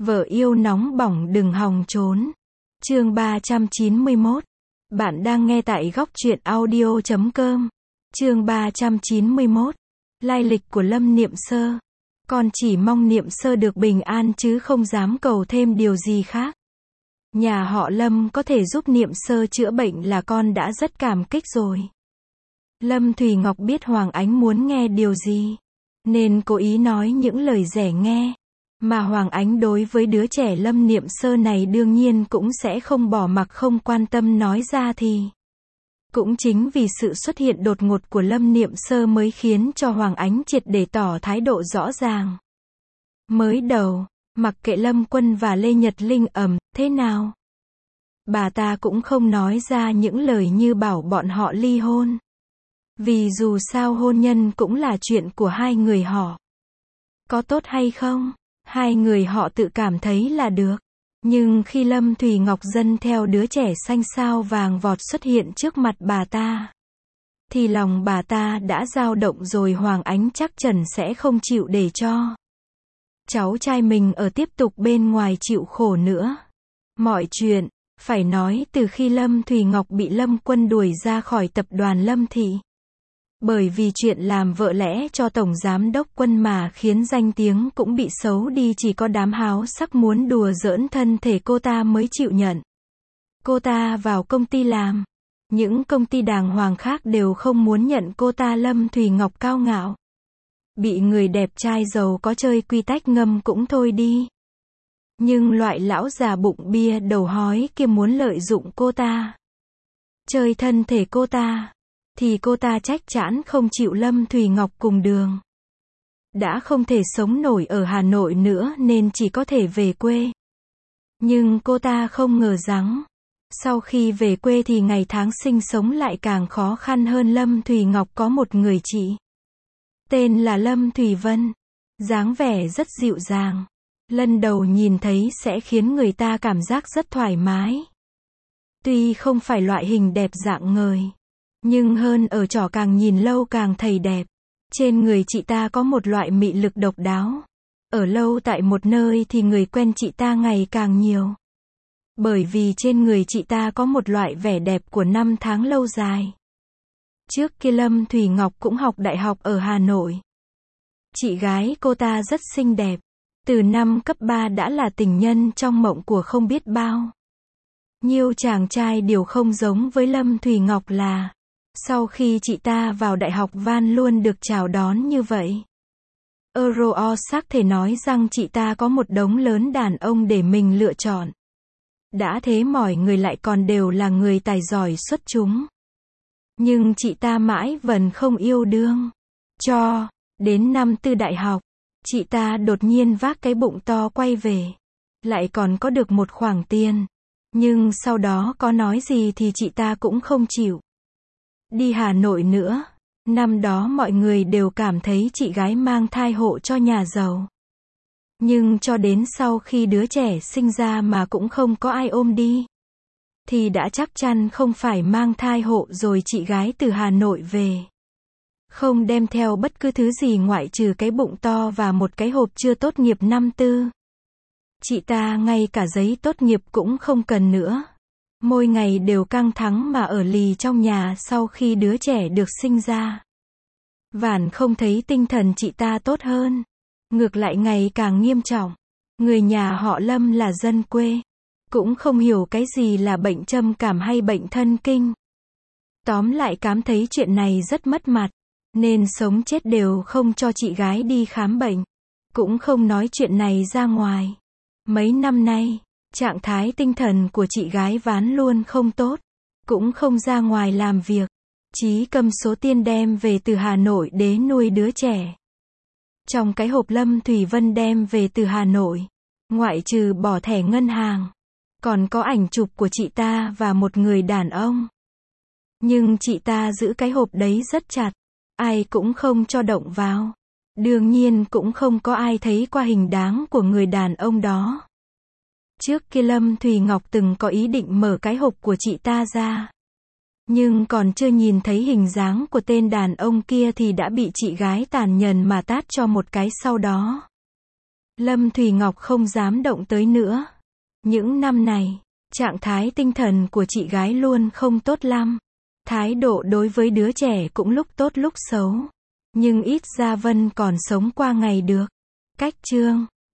Vợ yêu nóng bỏng đừng hòng trốn. Chương 391. Bạn đang nghe tại góc truyện audio.com. Chương 391. Lai lịch của Lâm Niệm Sơ. Con chỉ mong Niệm Sơ được bình an chứ không dám cầu thêm điều gì khác. Nhà họ Lâm có thể giúp Niệm Sơ chữa bệnh là con đã rất cảm kích rồi. Lâm Thùy Ngọc biết Hoàng Ánh muốn nghe điều gì, nên cố ý nói những lời dễ nghe. Mà Hoàng Ánh đối với đứa trẻ Lâm Niệm Sơ này đương nhiên cũng sẽ không bỏ mặc không quan tâm nói ra thì. Cũng chính vì sự xuất hiện đột ngột của Lâm Niệm Sơ mới khiến cho Hoàng Ánh triệt để tỏ thái độ rõ ràng. Mới đầu, mặc kệ Lâm Quân và Lê Nhật Linh thế nào, bà ta cũng không nói ra những lời như bảo bọn họ ly hôn. Vì dù sao hôn nhân cũng là chuyện của hai người họ. Có tốt hay không, hai người họ tự cảm thấy là được. Nhưng khi Lâm Thùy Ngọc dâng theo đứa trẻ xanh sao vàng vọt xuất hiện trước mặt bà ta, thì lòng bà ta đã dao động rồi. Hoàng Ánh chắc chắn sẽ không chịu để cho cháu trai mình ở tiếp tục bên ngoài chịu khổ nữa. Mọi chuyện, phải nói từ khi Lâm Thùy Ngọc bị Lâm Quân đuổi ra khỏi tập đoàn Lâm Thị. Bởi vì chuyện làm vợ lẽ cho Tổng Giám đốc Quân mà khiến danh tiếng cũng bị xấu đi, chỉ có đám háo sắc muốn đùa giỡn thân thể cô ta mới chịu nhận cô ta vào công ty làm. Những công ty đàng hoàng khác đều không muốn nhận cô ta. Lâm Thùy Ngọc cao ngạo, bị người đẹp trai giàu có chơi quy tách ngâm cũng thôi đi. Nhưng loại lão già bụng bia đầu hói kia muốn lợi dụng cô ta, chơi thân thể cô ta, thì cô ta chắc chắn không chịu Lâm Thùy Ngọc cùng đường. Đã không thể sống nổi ở Hà Nội nữa nên chỉ có thể về quê. Nhưng cô ta không ngờ rằng, sau khi về quê thì ngày tháng sinh sống lại càng khó khăn hơn. Lâm Thùy Ngọc có một người chị, tên là Lâm Thùy Vân, dáng vẻ rất dịu dàng. Lần đầu nhìn thấy sẽ khiến người ta cảm giác rất thoải mái. Tuy không phải loại hình đẹp dạng ngời, nhưng hơn ở chỗ càng nhìn lâu càng thấy đẹp. Trên người chị ta có một loại mị lực độc đáo. Ở lâu tại một nơi thì người quen chị ta ngày càng nhiều. Bởi vì trên người chị ta có một loại vẻ đẹp của năm tháng lâu dài. Trước kia Lâm Thùy Ngọc cũng học đại học ở Hà Nội. Chị gái cô ta rất xinh đẹp. Từ năm cấp 3 đã là tình nhân trong mộng của không biết bao nhiêu chàng trai. Điều không giống với Lâm Thùy Ngọc là sau khi chị ta vào đại học Van luôn được chào đón như vậy. Xác thể nói rằng chị ta có một đống lớn đàn ông để mình lựa chọn. Đã thế mọi người lại còn đều là người tài giỏi xuất chúng. Nhưng chị ta mãi vẫn không yêu đương. Cho đến năm tư đại học, chị ta đột nhiên vác cái bụng to quay về. Lại còn có được một khoản tiền. Nhưng sau đó có nói gì thì chị ta cũng không chịu đi Hà Nội nữa. Năm đó mọi người đều cảm thấy chị gái mang thai hộ cho nhà giàu. Nhưng cho đến sau khi đứa trẻ sinh ra mà cũng không có ai ôm đi, thì đã chắc chắn không phải mang thai hộ rồi. Chị gái từ Hà Nội về, không đem theo bất cứ thứ gì ngoại trừ cái bụng to và một cái hộp chưa tốt nghiệp năm tư. Chị ta ngay cả giấy tốt nghiệp cũng không cần nữa. Mỗi ngày đều căng thẳng mà ở lì trong nhà sau khi đứa trẻ được sinh ra. Vạn không thấy tinh thần chị ta tốt hơn. Ngược lại ngày càng nghiêm trọng. Người nhà họ Lâm là dân quê, cũng không hiểu cái gì là bệnh trầm cảm hay bệnh thân kinh. Tóm lại cảm thấy chuyện này rất mất mặt, nên sống chết đều không cho chị gái đi khám bệnh. Cũng không nói chuyện này ra ngoài. Mấy năm nay, trạng thái tinh thần của chị gái ván luôn không tốt. Cũng không ra ngoài làm việc. Chí cầm số tiền đem về từ Hà Nội để nuôi đứa trẻ. Trong cái hộp Lâm Thùy Vân đem về từ Hà Nội, ngoại trừ bỏ thẻ ngân hàng, còn có ảnh chụp của chị ta và một người đàn ông. Nhưng chị ta giữ cái hộp đấy rất chặt. Ai cũng không cho động vào. Đương nhiên cũng không có ai thấy qua hình dáng của người đàn ông đó. Trước kia Lâm Thùy Ngọc từng có ý định mở cái hộp của chị ta ra. Nhưng còn chưa nhìn thấy hình dáng của tên đàn ông kia thì đã bị chị gái tàn nhẫn mà tát cho một cái sau đó. Lâm Thùy Ngọc không dám động tới nữa. Những năm này, trạng thái tinh thần của chị gái luôn không tốt lắm. Thái độ đối với đứa trẻ cũng lúc tốt lúc xấu. Nhưng ít ra Vân còn sống qua ngày được. Cách chương